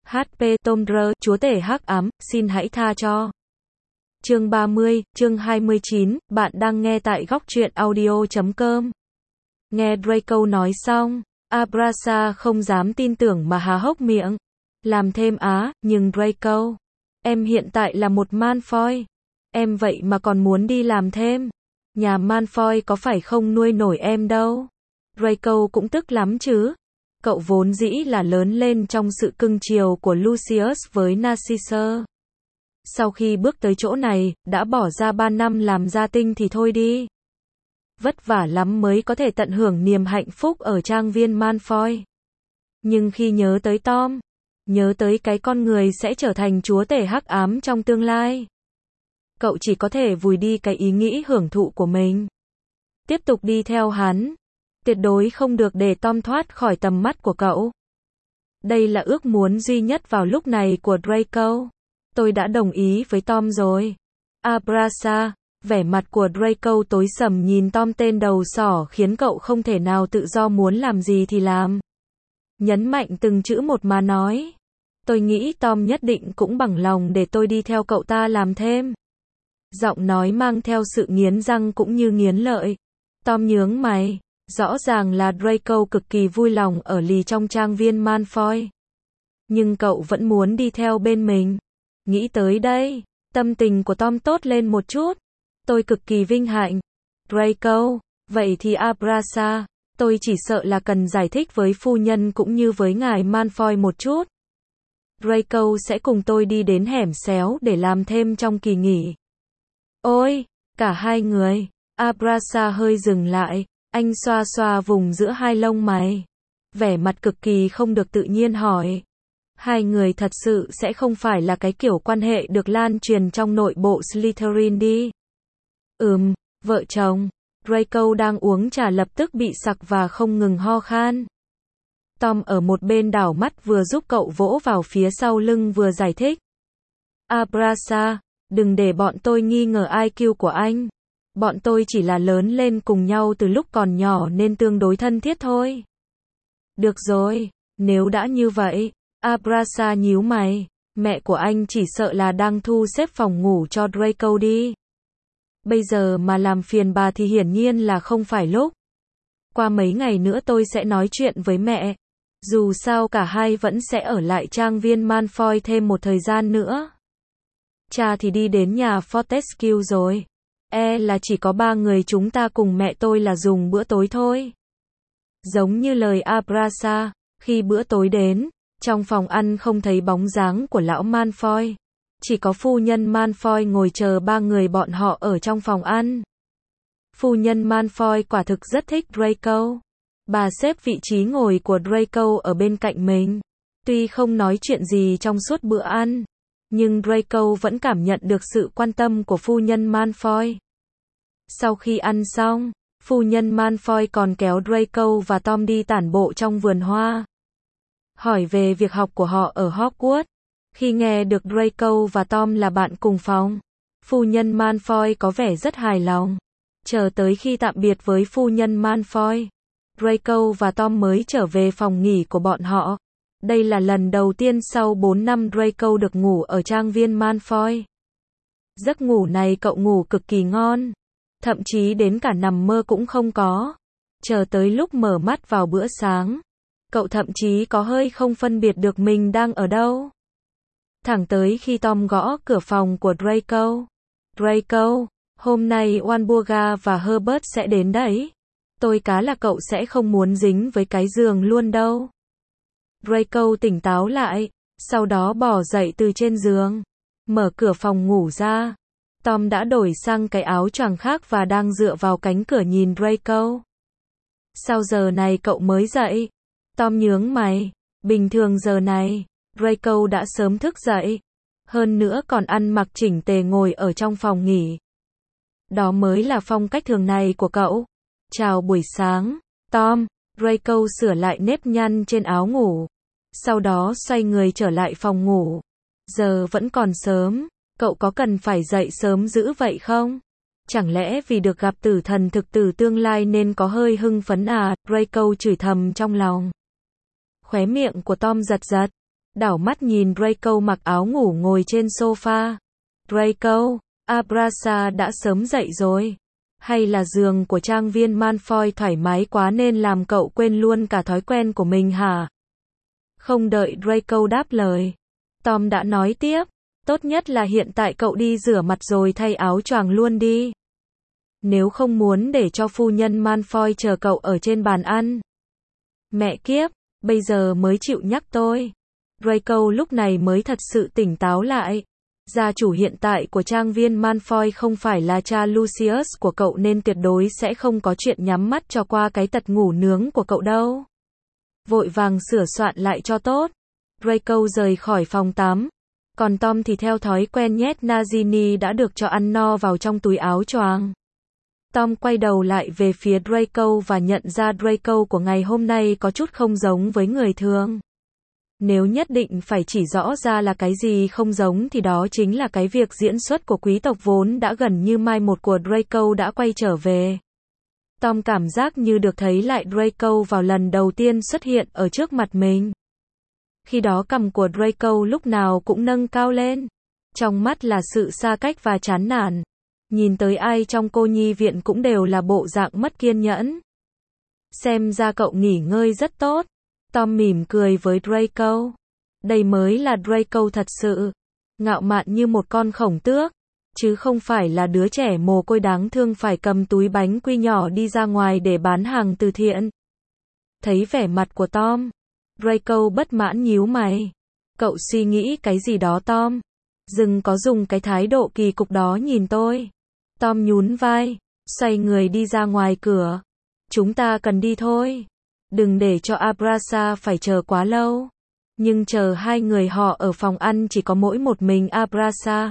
HP Tom Rơ, chúa tể hắc ám, xin hãy tha cho. Chương 30, chương 29, bạn đang nghe tại góc truyện audio.com. Nghe Draco nói xong, Abrasa không dám tin tưởng mà há hốc miệng. Làm thêm á, nhưng Draco, em hiện tại là một Malfoy. Em vậy mà còn muốn đi làm thêm. Nhà Malfoy có phải không nuôi nổi em đâu. Draco cũng tức lắm chứ. Cậu vốn dĩ là lớn lên trong sự cưng chiều của Lucius với Narcissa. Sau khi bước tới chỗ này, đã bỏ ra 3 năm làm gia tinh thì thôi đi. Vất vả lắm mới có thể tận hưởng niềm hạnh phúc ở trang viên Malfoy. Nhưng khi nhớ tới Tom, nhớ tới cái con người sẽ trở thành chúa tể hắc ám trong tương lai, cậu chỉ có thể vùi đi cái ý nghĩ hưởng thụ của mình. Tiếp tục đi theo hắn. Tuyệt đối không được để Tom thoát khỏi tầm mắt của cậu. Đây là ước muốn duy nhất vào lúc này của Draco. Tôi đã đồng ý với Tom rồi. Abrasa, vẻ mặt của Draco tối sầm nhìn Tom tên đầu sỏ khiến cậu không thể nào tự do muốn làm gì thì làm. Nhấn mạnh từng chữ một mà nói. Tôi nghĩ Tom nhất định cũng bằng lòng để tôi đi theo cậu ta làm thêm. Giọng nói mang theo sự nghiến răng cũng như nghiến lợi. Tom nhướng mày. Rõ ràng là Draco cực kỳ vui lòng ở lì trong trang viên Malfoy. Nhưng cậu vẫn muốn đi theo bên mình. Nghĩ tới đây, tâm tình của Tom tốt lên một chút. Tôi cực kỳ vinh hạnh. Draco, vậy thì Abrasa, tôi chỉ sợ là cần giải thích với phu nhân cũng như với ngài Malfoy một chút. Draco sẽ cùng tôi đi đến hẻm xéo để làm thêm trong kỳ nghỉ. Ôi, cả hai người. Abrasa hơi dừng lại. Anh xoa xoa vùng giữa hai lông mày. Vẻ mặt cực kỳ không được tự nhiên hỏi. Hai người thật sự sẽ không phải là cái kiểu quan hệ được lan truyền trong nội bộ Slytherin đi. Vợ chồng. Draco đang uống trà lập tức bị sặc và không ngừng ho khan. Tom ở một bên đảo mắt vừa giúp cậu vỗ vào phía sau lưng vừa giải thích. Abrasa, đừng để bọn tôi nghi ngờ IQ của anh. Bọn tôi chỉ là lớn lên cùng nhau từ lúc còn nhỏ nên tương đối thân thiết thôi. Được rồi, nếu đã như vậy, Abrasa nhíu mày, mẹ của anh chỉ sợ là đang thu xếp phòng ngủ cho Draco đi. Bây giờ mà làm phiền bà thì hiển nhiên là không phải lúc. Qua mấy ngày nữa tôi sẽ nói chuyện với mẹ. Dù sao cả hai vẫn sẽ ở lại trang viên Malfoy thêm một thời gian nữa. Cha thì đi đến nhà Fortescue rồi. Là chỉ có 3 người chúng ta cùng mẹ tôi là dùng bữa tối thôi. Giống như lời Abrasa, khi bữa tối đến, trong phòng ăn không thấy bóng dáng của lão Malfoy. Chỉ có phu nhân Malfoy ngồi chờ 3 người bọn họ ở trong phòng ăn. Phu nhân Malfoy quả thực rất thích Draco. Bà xếp vị trí ngồi của Draco ở bên cạnh mình. Tuy không nói chuyện gì trong suốt bữa ăn, nhưng Draco vẫn cảm nhận được sự quan tâm của phu nhân Malfoy. Sau khi ăn xong, phu nhân Malfoy còn kéo Draco và Tom đi tản bộ trong vườn hoa. Hỏi về việc học của họ ở Hogwarts. Khi nghe được Draco và Tom là bạn cùng phòng, phu nhân Malfoy có vẻ rất hài lòng. Chờ tới khi tạm biệt với phu nhân Malfoy, Draco và Tom mới trở về phòng nghỉ của bọn họ. Đây là lần đầu tiên sau 4 năm Draco được ngủ ở trang viên Malfoy. Giấc ngủ này cậu ngủ cực kỳ ngon. Thậm chí đến cả nằm mơ cũng không có. Chờ tới lúc mở mắt vào bữa sáng, cậu thậm chí có hơi không phân biệt được mình đang ở đâu. Thẳng tới khi Tom gõ cửa phòng của Draco. Draco, hôm nay Walburga và Herbert sẽ đến đấy. Tôi cá là cậu sẽ không muốn dính với cái giường luôn đâu. Draco tỉnh táo lại, sau đó bò dậy từ trên giường, mở cửa phòng ngủ ra. Tom đã đổi sang cái áo choàng khác và đang dựa vào cánh cửa nhìn Draco. Sao giờ này cậu mới dậy? Tom nhướng mày. Bình thường giờ này, Draco đã sớm thức dậy. Hơn nữa còn ăn mặc chỉnh tề ngồi ở trong phòng nghỉ. Đó mới là phong cách thường ngày của cậu. Chào buổi sáng, Tom. Draco sửa lại nếp nhăn trên áo ngủ. Sau đó xoay người trở lại phòng ngủ. Giờ vẫn còn sớm. Cậu có cần phải dậy sớm dữ vậy không? Chẳng lẽ vì được gặp tử thần thực tử tương lai nên có hơi hưng phấn à? Draco chửi thầm trong lòng. Khóe miệng của Tom giật giật. đảo mắt nhìn Draco mặc áo ngủ ngồi trên sofa. Draco, Abraxa đã sớm dậy rồi. Hay là giường của trang viên Malfoy thoải mái quá nên làm cậu quên luôn cả thói quen của mình hả? Không đợi Draco đáp lời, Tom đã nói tiếp, tốt nhất là hiện tại cậu đi rửa mặt rồi thay áo choàng luôn đi. Nếu không muốn để cho phu nhân Malfoy chờ cậu ở trên bàn ăn. Mẹ kiếp, bây giờ mới chịu nhắc tôi. Draco lúc này mới thật sự tỉnh táo lại. Gia chủ hiện tại của trang viên Malfoy không phải là cha Lucius của cậu nên tuyệt đối sẽ không có chuyện nhắm mắt cho qua cái tật ngủ nướng của cậu đâu. Vội vàng sửa soạn lại cho tốt. Draco rời khỏi phòng tắm. Còn Tom thì theo thói quen nhét Nagini đã được cho ăn no vào trong túi áo choàng. Tom quay đầu lại về phía Draco và nhận ra Draco của ngày hôm nay có chút không giống với người thường. Nếu nhất định phải chỉ rõ ra là cái gì không giống thì đó chính là cái việc diễn xuất của quý tộc vốn đã gần như mai một của Draco đã quay trở về. Tom cảm giác như được thấy lại Draco vào lần đầu tiên xuất hiện ở trước mặt mình. Khi đó cằm của Draco lúc nào cũng nâng cao lên. Trong mắt là sự xa cách và chán nản. Nhìn tới ai trong cô nhi viện cũng đều là bộ dạng mất kiên nhẫn. Xem ra cậu nghỉ ngơi rất tốt. Tom mỉm cười với Draco. Đây mới là Draco thật sự. Ngạo mạn như một con khổng tước. Chứ không phải là đứa trẻ mồ côi đáng thương phải cầm túi bánh quy nhỏ đi ra ngoài để bán hàng từ thiện. Thấy vẻ mặt của Tom, Draco bất mãn nhíu mày. Cậu suy nghĩ cái gì đó Tom? Đừng có dùng cái thái độ kỳ cục đó nhìn tôi. Tom nhún vai, xoay người đi ra ngoài cửa. Chúng ta cần đi thôi. Đừng để cho Abraxa phải chờ quá lâu. Nhưng chờ hai người họ ở phòng ăn chỉ có mỗi một mình Abraxa.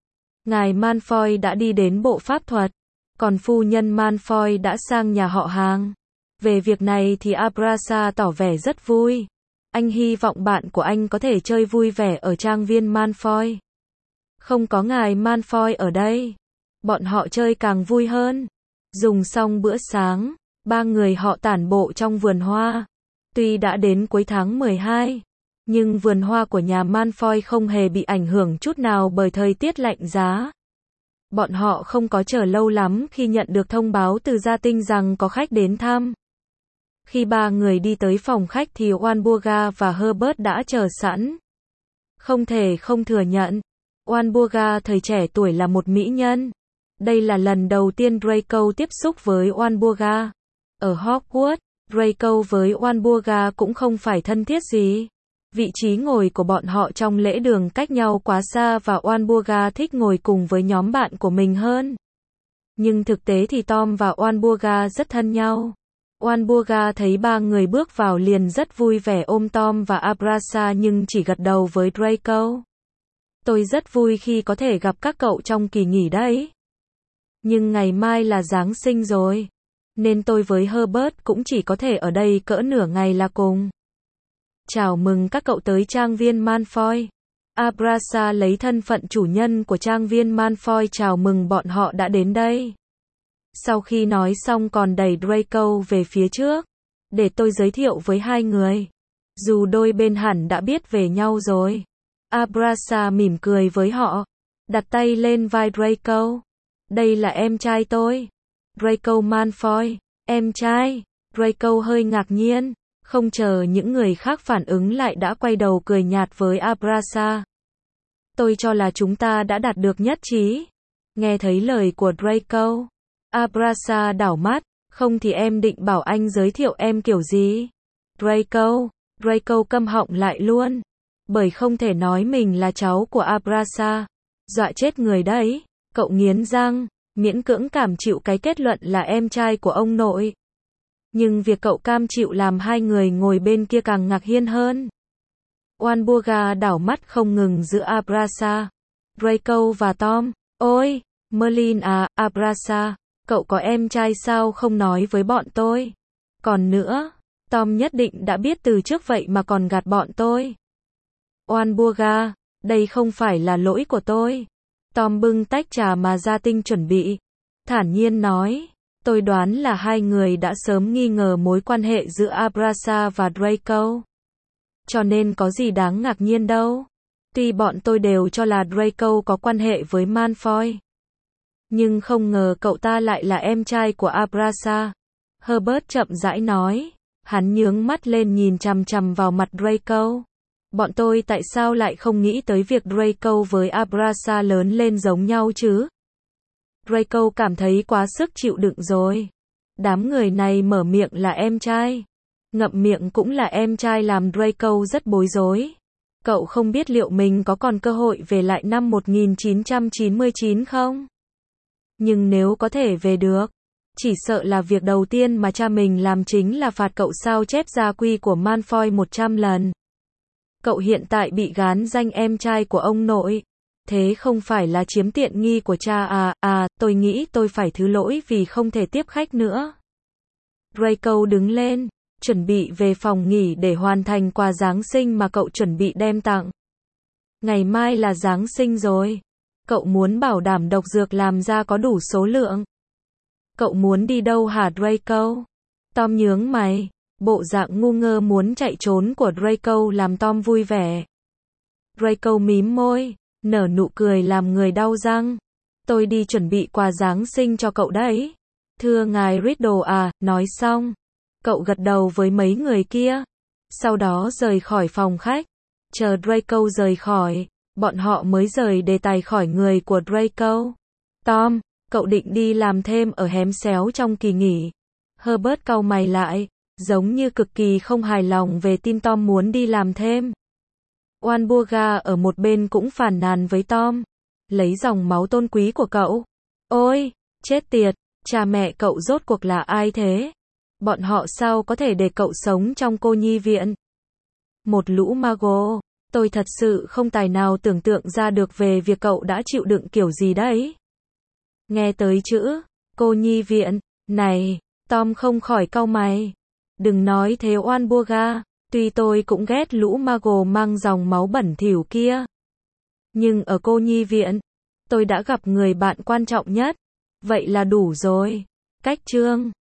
Ngài Malfoy đã đi đến bộ pháp thuật. Còn phu nhân Malfoy đã sang nhà họ hàng. Về việc này thì Abraxa tỏ vẻ rất vui. Anh hy vọng bạn của anh có thể chơi vui vẻ ở trang viên Malfoy. Không có ngài Malfoy ở đây. Bọn họ chơi càng vui hơn. Dùng xong bữa sáng, ba người họ tản bộ trong vườn hoa. Tuy đã đến cuối tháng 12, nhưng vườn hoa của nhà Malfoy không hề bị ảnh hưởng chút nào bởi thời tiết lạnh giá. Bọn họ không có chờ lâu lắm khi nhận được thông báo từ gia tinh rằng có khách đến thăm. Khi ba người đi tới phòng khách thì Walburga và Herbert đã chờ sẵn. Không thể không thừa nhận, Walburga thời trẻ tuổi là một mỹ nhân. Đây là lần đầu tiên Draco tiếp xúc với Walburga. Ở Hogwarts, Draco với Walburga cũng không phải thân thiết gì. Vị trí ngồi của bọn họ trong lễ đường cách nhau quá xa và Walburga thích ngồi cùng với nhóm bạn của mình hơn. Nhưng thực tế thì Tom và Walburga rất thân nhau. Walburga thấy ba người bước vào liền rất vui vẻ ôm Tom và Abraxa nhưng chỉ gật đầu với Draco. Tôi rất vui khi có thể gặp các cậu trong kỳ nghỉ đấy. Nhưng ngày mai là Giáng sinh rồi. Nên tôi với Herbert cũng chỉ có thể ở đây cỡ nửa ngày là cùng. Chào mừng các cậu tới trang viên Malfoy. Abraxa lấy thân phận chủ nhân của trang viên Malfoy chào mừng bọn họ đã đến đây. Sau khi nói xong còn đẩy Draco về phía trước. Để tôi giới thiệu với hai người. Dù đôi bên hẳn đã biết về nhau rồi. Abraxa mỉm cười với họ. Đặt tay lên vai Draco. Đây là em trai tôi. Draco Malfoy. Em trai. Draco hơi ngạc nhiên. Không chờ những người khác phản ứng lại đã quay đầu cười nhạt với Abraxa. Tôi cho là chúng ta đã đạt được nhất trí. Nghe thấy lời của Draco. Abraxa đảo mắt. Không thì em định bảo anh giới thiệu em kiểu gì? Draco câm họng lại luôn. Bởi không thể nói mình là cháu của Abraxa. Dọa chết người đấy. Cậu nghiến răng, miễn cưỡng cảm chịu cái kết luận là em trai của ông nội. Nhưng việc cậu cam chịu làm hai người ngồi bên kia càng ngạc nhiên hơn. Walburga đảo mắt không ngừng giữa Abraxa, Draco và Tom. Ôi, Merlin à, Abraxa, cậu có em trai sao không nói với bọn tôi? Còn nữa, Tom nhất định đã biết từ trước vậy mà còn gạt bọn tôi. Walburga, đây không phải là lỗi của tôi. Tom bưng tách trà mà gia tinh chuẩn bị. Thản nhiên nói. Tôi đoán là hai người đã sớm nghi ngờ mối quan hệ giữa Abraxa và Draco. cho nên có gì đáng ngạc nhiên đâu. Tuy bọn tôi đều cho là Draco có quan hệ với Malfoy, nhưng không ngờ cậu ta lại là em trai của Abrasa. Herbert chậm rãi nói. Hắn nhướng mắt lên nhìn chằm chằm vào mặt Draco. Bọn tôi tại sao lại không nghĩ tới việc Draco với Abrasa lớn lên giống nhau chứ? Draco cảm thấy quá sức chịu đựng rồi. Đám người này mở miệng là em trai, ngậm miệng cũng là em trai làm Draco rất bối rối. Cậu không biết liệu mình có còn cơ hội về lại năm 1999 không? Nhưng nếu có thể về được, chỉ sợ là việc đầu tiên mà cha mình làm chính là phạt cậu sao chép gia quy của Malfoy 100 lần. Cậu hiện tại bị gán danh em trai của ông nội. Thế không phải là chiếm tiện nghi của cha à, tôi nghĩ tôi phải thứ lỗi vì không thể tiếp khách nữa. Draco đứng lên, chuẩn bị về phòng nghỉ để hoàn thành quà Giáng sinh mà cậu chuẩn bị đem tặng. Ngày mai là Giáng sinh rồi. Cậu muốn bảo đảm độc dược làm ra có đủ số lượng. Cậu muốn đi đâu hả Draco? Tom nhướng mày. Bộ dạng ngu ngơ muốn chạy trốn của Draco làm Tom vui vẻ. Draco mím môi, nở nụ cười làm người đau răng. Tôi đi chuẩn bị quà Giáng sinh cho cậu đấy. Thưa ngài Riddle à, nói xong. Cậu gật đầu với mấy người kia. Sau đó rời khỏi phòng khách. Chờ Draco rời khỏi, bọn họ mới rời đề tài khỏi người của Draco. Tom, cậu định đi làm thêm ở hém xéo trong kỳ nghỉ. Herbert cau mày lại, giống như cực kỳ không hài lòng về tin Tom muốn đi làm thêm. Oanburga ở một bên cũng phàn nàn với Tom. Lấy dòng máu tôn quý của cậu. Ôi, chết tiệt, cha mẹ cậu rốt cuộc là ai thế? Bọn họ sao có thể để cậu sống trong cô nhi viện? Một lũ mago, tôi thật sự không tài nào tưởng tượng ra được về việc cậu đã chịu đựng kiểu gì đấy. Nghe tới chữ cô nhi viện này, Tom không khỏi cau mày. Đừng nói thế Oanburga, tuy tôi cũng ghét lũ mago mang dòng máu bẩn thỉu kia. Nhưng ở cô nhi viện, tôi đã gặp người bạn quan trọng nhất. Vậy là đủ rồi. Cách chương